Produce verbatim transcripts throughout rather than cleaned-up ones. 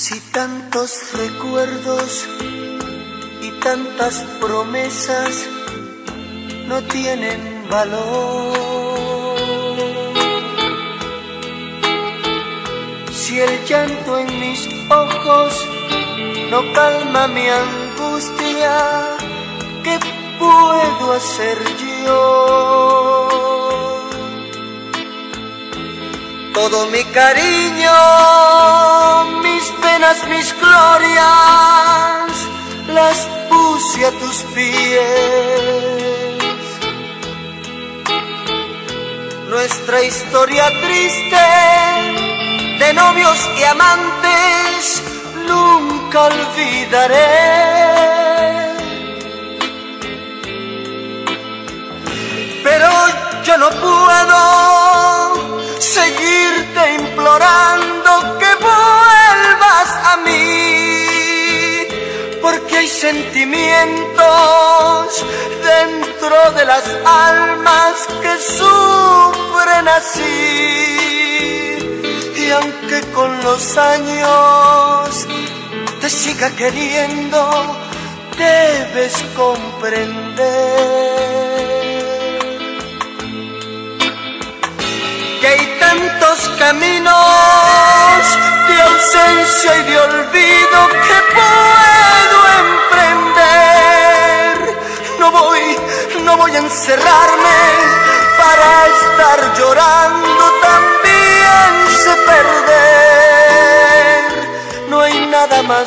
Si tantos recuerdos y tantas promesas no tienen valor, si el llanto en mis ojos no calma mi angustia, ¿qué puedo hacer yo? Todo mi cariño, mis penas, mis glorias, las puse a tus pies. Nuestra historia triste de novios y amantes nunca olvidaré. Pero yo no puedo seguirte implorando que vuelvas a mí, porque hay sentimientos dentro de las almas que sufren así. Y aunque con los años te siga queriendo, debes comprender que hay tantos caminos de ausencia y de olvido que puedo emprender. No voy, no voy a encerrarme para estar llorando, también sé perder. No hay nada más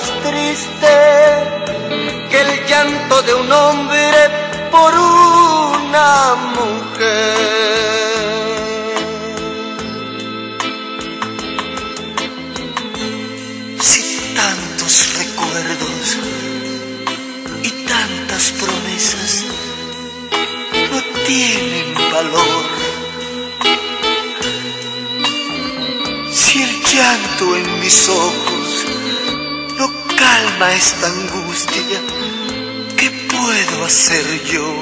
triste que el llanto de un hombre por una mujer. Si tantos recuerdos y tantas promesas no tienen valor, si el llanto en mis ojos no calma esta angustia, ¿qué puedo hacer yo?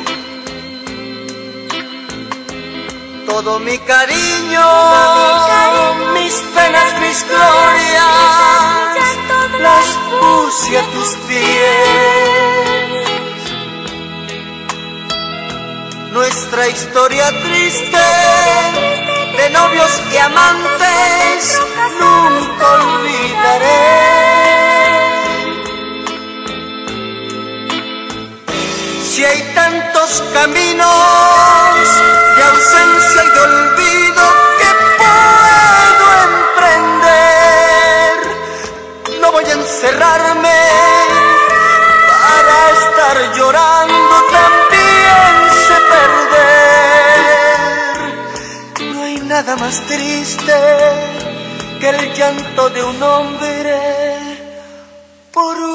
Todo mi cariño, mis penas, mis glorias, las puse a tus pies. Nuestra historia triste de novios y amantes nunca olvidaré. Si hay tantos caminos de ausencia y de olvido que puedo emprender, no voy a encerrarme para estar llorando, también sé perder. No hay nada más triste que el llanto de un hombre por